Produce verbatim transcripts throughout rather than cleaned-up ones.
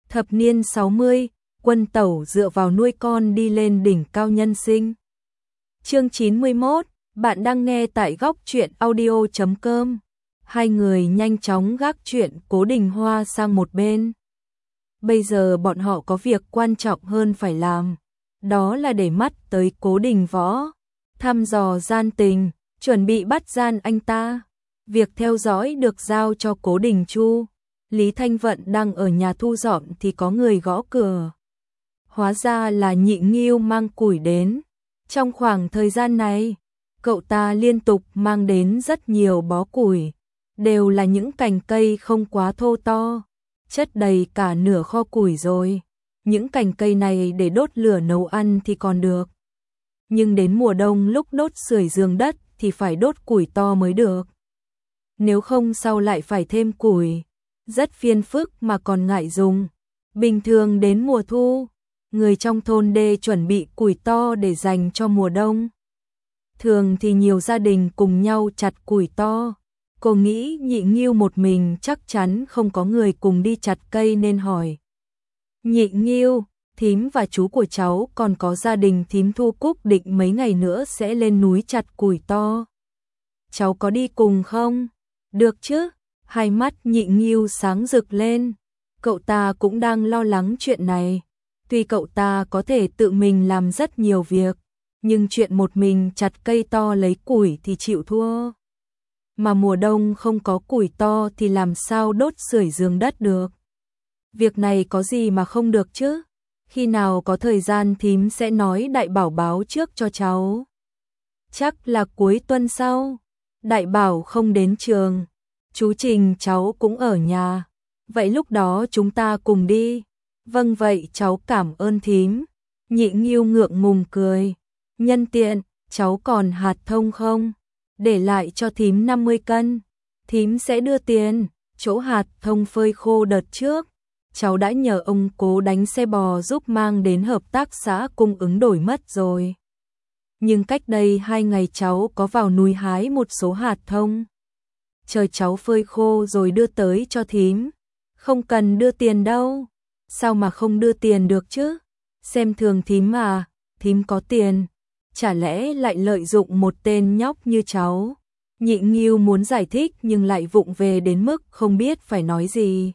Thập niên sáu mươi, Quân Tẩu dựa vào nuôi con đi lên đỉnh cao nhân sinh. Chương chín mươi mốt, bạn đang nghe tại góc truyện audio chấm com. Hai người nhanh chóng gác chuyện Cố Đình Hoa sang một bên. Bây giờ bọn họ có việc quan trọng hơn phải làm, đó là để mắt tới Cố Đình Võ, thăm dò gian tình, chuẩn bị bắt gian anh ta. Việc theo dõi được giao cho Cố Đình Chu. Lý Thanh Vận đang ở nhà thu dọn thì có người gõ cửa. Hóa ra là Nhị Nghiêu mang củi đến. Trong khoảng thời gian này, cậu ta liên tục mang đến rất nhiều bó củi, đều là những cành cây không quá thô to, chất đầy cả nửa kho củi rồi. Những cành cây này để đốt lửa nấu ăn thì còn được, nhưng đến mùa đông lúc đốt sưởi giường đất thì phải đốt củi to mới được. Nếu không sau lại phải thêm củi, rất phiền phức mà còn ngại dùng. Bình thường đến mùa thu, người trong thôn đê chuẩn bị củi to để dành cho mùa đông. Thường thì nhiều gia đình cùng nhau chặt củi to. Cô nghĩ Nhị Nghiêu một mình chắc chắn không có người cùng đi chặt cây nên hỏi. Nhị Nghiêu, thím và chú của cháu còn có gia đình thím Thu Cúc định mấy ngày nữa sẽ lên núi chặt củi to. Cháu có đi cùng không? Được chứ? Hai mắt Nhị Nghiêu sáng rực lên. Cậu ta cũng đang lo lắng chuyện này. Tuy cậu ta có thể tự mình làm rất nhiều việc, nhưng chuyện một mình chặt cây to lấy củi thì chịu thua. Mà mùa đông không có củi to thì làm sao đốt sưởi giường đất được. Việc này có gì mà không được chứ? Khi nào có thời gian thím sẽ nói Đại Bảo báo trước cho cháu. Chắc là cuối tuần sau. Đại Bảo không đến trường, chú Trình cháu cũng ở nhà. Vậy lúc đó chúng ta cùng đi. Vâng vậy cháu cảm ơn thím. Nhị Nghiêu ngượng ngùng cười. Nhân tiện, cháu còn hạt thông không? Để lại cho thím năm mươi cân. Thím sẽ đưa tiền. Chỗ hạt thông phơi khô đợt trước, cháu đã nhờ ông Cố đánh xe bò giúp mang đến hợp tác xã cung ứng đổi mất rồi. Nhưng cách đây hai ngày cháu có vào núi hái một số hạt thông. Chờ cháu phơi khô rồi đưa tới cho thím. Không cần đưa tiền đâu. Sao mà không đưa tiền được chứ? Xem thường thím mà, thím có tiền. Chả lẽ lại lợi dụng một tên nhóc như cháu? Nhị Nghiêu muốn giải thích nhưng lại vụng về đến mức không biết phải nói gì.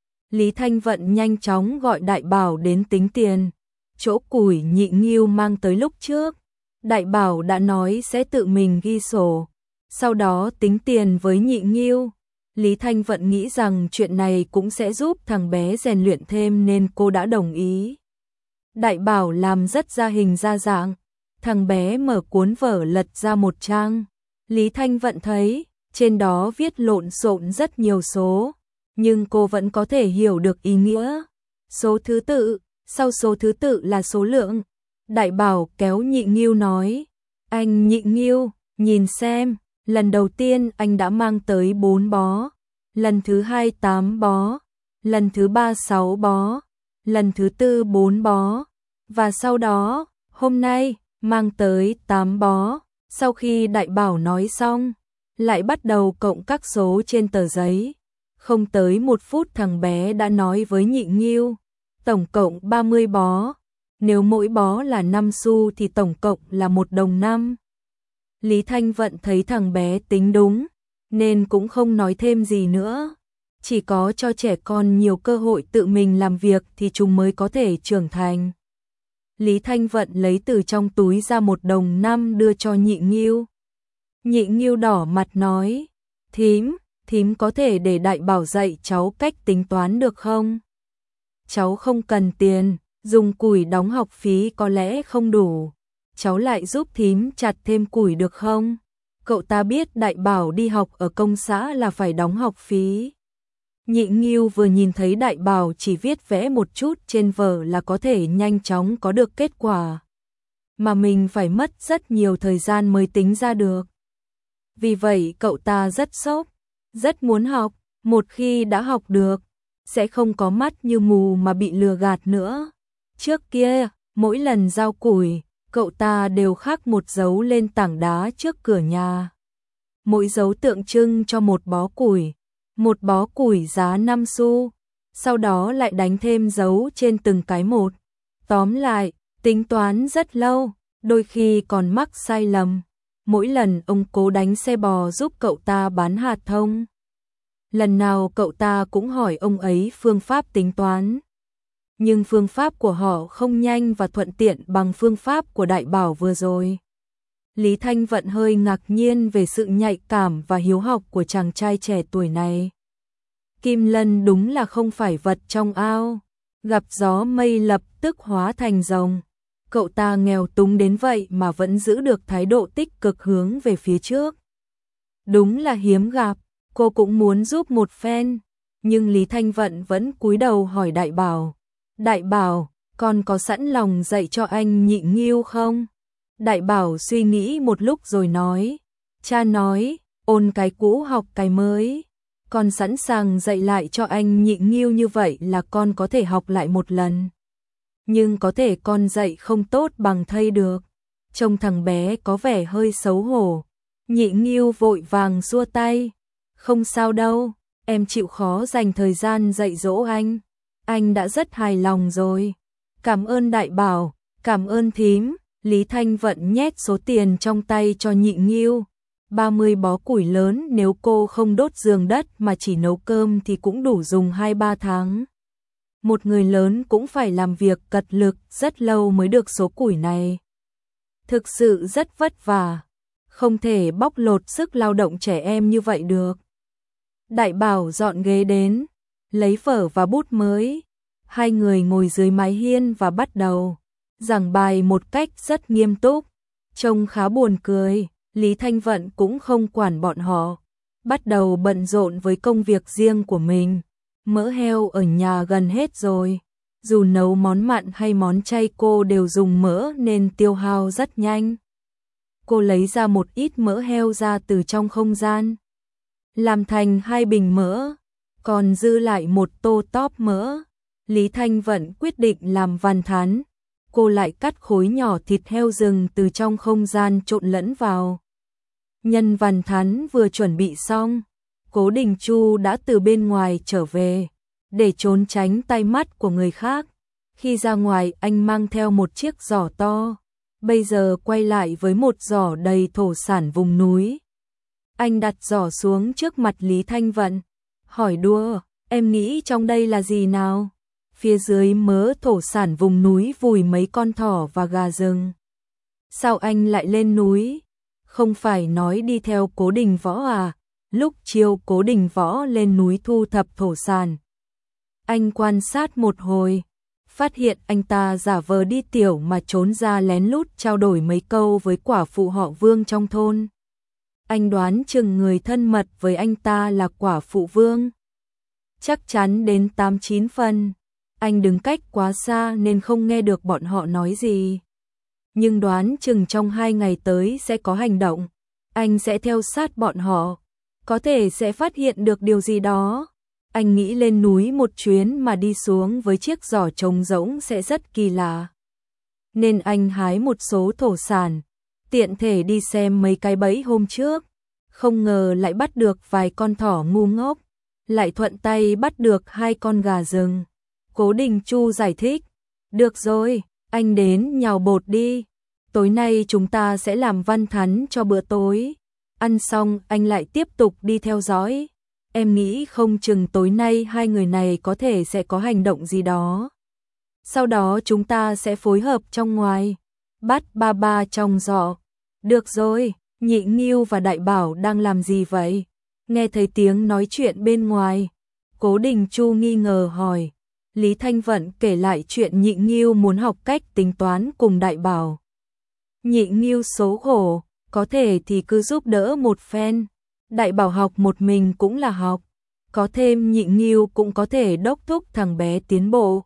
Lý Thanh Vận nhanh chóng gọi Đại Bảo đến tính tiền. Chỗ củi Nhị Nghiêu mang tới lúc trước, Đại Bảo đã nói sẽ tự mình ghi sổ, sau đó tính tiền với Nhị Nghiêu. Lý Thanh Vận nghĩ rằng chuyện này cũng sẽ giúp thằng bé rèn luyện thêm nên cô đã đồng ý. Đại Bảo làm rất ra hình ra dạng. Thằng bé mở cuốn vở lật ra một trang. Lý Thanh Vận thấy trên đó viết lộn xộn rất nhiều số, nhưng cô vẫn có thể hiểu được ý nghĩa. Số thứ tự, sau số thứ tự là số lượng. Đại Bảo kéo Nhị Nghiêu nói, anh Nhị Nghiêu, nhìn xem, lần đầu tiên anh đã mang tới bốn bó, lần thứ hai tám bó, lần thứ ba sáu bó, lần thứ tư bốn bó, và sau đó, hôm nay, mang tới tám bó. Sau khi Đại Bảo nói xong, lại bắt đầu cộng các số trên tờ giấy. Không tới một phút thằng bé đã nói với Nhị Nghiêu, tổng cộng ba mươi bó. Nếu mỗi bó là năm xu thì tổng cộng là một đồng năm. Lý Thanh Vận thấy thằng bé tính đúng, nên cũng không nói thêm gì nữa. Chỉ có cho trẻ con nhiều cơ hội tự mình làm việc thì chúng mới có thể trưởng thành. Lý Thanh Vận lấy từ trong túi ra một đồng năm đưa cho Nhị Nghiêu. Nhị Nghiêu đỏ mặt nói, thím, thím có thể để Đại Bảo dạy cháu cách tính toán được không? Cháu không cần tiền, dùng củi đóng học phí có lẽ không đủ. Cháu lại giúp thím chặt thêm củi được không? Cậu ta biết Đại Bảo đi học ở công xã là phải đóng học phí. Nhị Nghiêu vừa nhìn thấy Đại Bảo chỉ viết vẽ một chút trên vở là có thể nhanh chóng có được kết quả, mà mình phải mất rất nhiều thời gian mới tính ra được. Vì vậy cậu ta rất sốc, rất muốn học, một khi đã học được, sẽ không có mắt như mù mà bị lừa gạt nữa. Trước kia, mỗi lần giao củi, cậu ta đều khắc một dấu lên tảng đá trước cửa nhà. Mỗi dấu tượng trưng cho một bó củi. Một bó củi giá năm xu, sau đó lại đánh thêm dấu trên từng cái một. Tóm lại, tính toán rất lâu, đôi khi còn mắc sai lầm. Mỗi lần ông Cố đánh xe bò giúp cậu ta bán hạt thông. Lần nào cậu ta cũng hỏi ông ấy phương pháp tính toán. Nhưng phương pháp của họ không nhanh và thuận tiện bằng phương pháp của Đại Bảo vừa rồi. Lý Thanh Vận hơi ngạc nhiên về sự nhạy cảm và hiếu học của chàng trai trẻ tuổi này. Kim Lân đúng là không phải vật trong ao, gặp gió mây lập tức hóa thành rồng. Cậu ta nghèo túng đến vậy mà vẫn giữ được thái độ tích cực hướng về phía trước. Đúng là hiếm gặp, cô cũng muốn giúp một phen, nhưng Lý Thanh Vận vẫn cúi đầu hỏi Đại Bảo. Đại Bảo, con có sẵn lòng dạy cho anh Nhị Nghiêu không? Đại Bảo suy nghĩ một lúc rồi nói. Cha nói, ôn cái cũ học cái mới. Con sẵn sàng dạy lại cho anh Nhị Nghiêu, như vậy là con có thể học lại một lần. Nhưng có thể con dạy không tốt bằng thầy được. Trông thằng bé có vẻ hơi xấu hổ. Nhị Nghiêu vội vàng xua tay. Không sao đâu, em chịu khó dành thời gian dạy dỗ anh. Anh đã rất hài lòng rồi. Cảm ơn Đại Bảo, cảm ơn thím. Lý Thanh Vận nhét số tiền trong tay cho Nhị Nghiêu. ba mươi bó củi lớn, nếu cô không đốt giường đất mà chỉ nấu cơm thì cũng đủ dùng hai ba tháng. Một người lớn cũng phải làm việc cật lực rất lâu mới được số củi này. Thực sự rất vất vả, không thể bóc lột sức lao động trẻ em như vậy được. Đại Bảo dọn ghế đến, lấy phở và bút mới. Hai người ngồi dưới mái hiên và bắt đầu giảng bài một cách rất nghiêm túc, trông khá buồn cười. Lý Thanh Vận cũng không quản bọn họ, bắt đầu bận rộn với công việc riêng của mình. Mỡ heo ở nhà gần hết rồi, dù nấu món mặn hay món chay cô đều dùng mỡ nên tiêu hao rất nhanh. Cô lấy ra một ít mỡ heo ra từ trong không gian, làm thành hai bình mỡ, còn dư lại một tô tóp mỡ. Lý Thanh Vận quyết định làm văn thán. Cô lại cắt khối nhỏ thịt heo rừng từ trong không gian trộn lẫn vào. Nhân văn thán vừa chuẩn bị xong, Cố Đình Chu đã từ bên ngoài trở về, để trốn tránh tai mắt của người khác. Khi ra ngoài anh mang theo một chiếc giỏ to, bây giờ quay lại với một giỏ đầy thổ sản vùng núi. Anh đặt giỏ xuống trước mặt Lý Thanh Vận, hỏi đùa, em nghĩ trong đây là gì nào? Phía dưới mớ thổ sản vùng núi vùi mấy con thỏ và gà rừng. Sao anh lại lên núi? Không phải nói đi theo Cố Đình Võ à? Lúc chiều Cố Đình Võ lên núi thu thập thổ sản. Anh quan sát một hồi, phát hiện anh ta giả vờ đi tiểu mà trốn ra lén lút trao đổi mấy câu với quả phụ họ Vương trong thôn. Anh đoán chừng người thân mật với anh ta là quả phụ Vương. Chắc chắn đến tám chín phần. Anh đứng cách quá xa nên không nghe được bọn họ nói gì. Nhưng đoán chừng trong hai ngày tới sẽ có hành động. Anh sẽ theo sát bọn họ, có thể sẽ phát hiện được điều gì đó. Anh nghĩ lên núi một chuyến mà đi xuống với chiếc giỏ trống rỗng sẽ rất kỳ lạ. Nên anh hái một số thổ sản, tiện thể đi xem mấy cái bẫy hôm trước. Không ngờ lại bắt được vài con thỏ ngu ngốc, lại thuận tay bắt được hai con gà rừng. Cố Đình Chu giải thích, được rồi, anh đến nhào bột đi. Tối nay chúng ta sẽ làm văn thắn cho bữa tối. Ăn xong anh lại tiếp tục đi theo dõi. Em nghĩ không chừng tối nay hai người này có thể sẽ có hành động gì đó. Sau đó chúng ta sẽ phối hợp trong ngoài. Bắt ba ba trong giỏ. Được rồi, Nhị Nghiêu và Đại Bảo đang làm gì vậy? Nghe thấy tiếng nói chuyện bên ngoài, Cố Đình Chu nghi ngờ hỏi. Lý Thanh Vận kể lại chuyện Nhị Nghiêu muốn học cách tính toán cùng Đại Bảo. Nhị Nghiêu xấu hổ, có thể thì cứ giúp đỡ một phen. Đại Bảo học một mình cũng là học, có thêm Nhị Nghiêu cũng có thể đốc thúc thằng bé tiến bộ.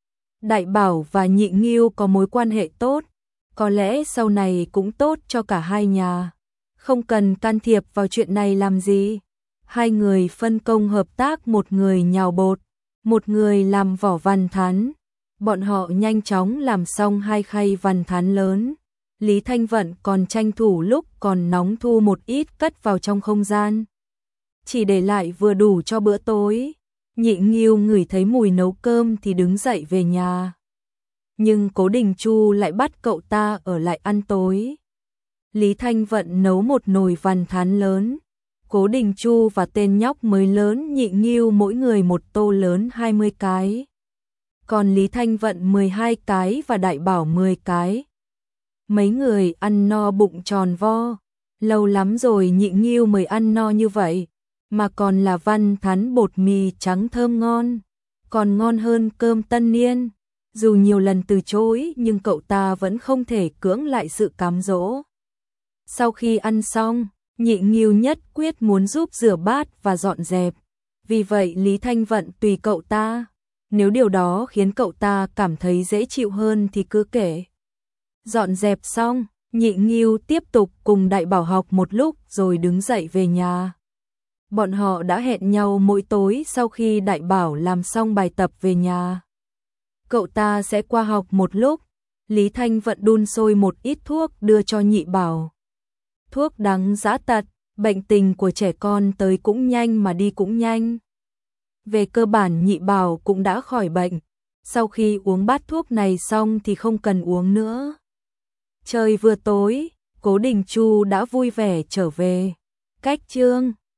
Đại Bảo và Nhị Nghiêu có mối quan hệ tốt, có lẽ sau này cũng tốt cho cả hai nhà. Không cần can thiệp vào chuyện này làm gì. Hai người phân công hợp tác, một người nhào bột, một người làm vỏ văn thán. Bọn họ nhanh chóng làm xong hai khay văn thán lớn. Lý Thanh Vận còn tranh thủ lúc còn nóng thu một ít cất vào trong không gian, chỉ để lại vừa đủ cho bữa tối. Nhị Nghiêu ngửi thấy mùi nấu cơm thì đứng dậy về nhà. Nhưng Cố Đình Chu lại bắt cậu ta ở lại ăn tối. Lý Thanh Vận nấu một nồi vằn thán lớn. Cố Đình Chu và tên nhóc mới lớn Nhị Nghiêu mỗi người một tô lớn hai mươi cái. Còn Lý Thanh Vận mười hai cái và Đại Bảo mười cái. Mấy người ăn no bụng tròn vo. Lâu lắm rồi Nhị Nghiêu mới ăn no như vậy. Mà còn là văn thán bột mì trắng thơm ngon. Còn ngon hơn cơm tân niên. Dù nhiều lần từ chối nhưng cậu ta vẫn không thể cưỡng lại sự cám dỗ. Sau khi ăn xong, Nhị Nghiêu nhất quyết muốn giúp rửa bát và dọn dẹp. Vì vậy Lý Thanh Vận tùy cậu ta. Nếu điều đó khiến cậu ta cảm thấy dễ chịu hơn thì cứ kể. Dọn dẹp xong, Nhị Nghiêu tiếp tục cùng Đại Bảo học một lúc rồi đứng dậy về nhà. Bọn họ đã hẹn nhau mỗi tối sau khi Đại Bảo làm xong bài tập về nhà. Cậu ta sẽ qua học một lúc. Lý Thanh Vận đun sôi một ít thuốc đưa cho Nhị Bảo. Thuốc đắng dã tật, bệnh tình của trẻ con tới cũng nhanh mà đi cũng nhanh. Về cơ bản Nhị Bảo cũng đã khỏi bệnh. Sau khi uống bát thuốc này xong thì không cần uống nữa. Trời vừa tối, Cố Đình Chu đã vui vẻ trở về. Cách chương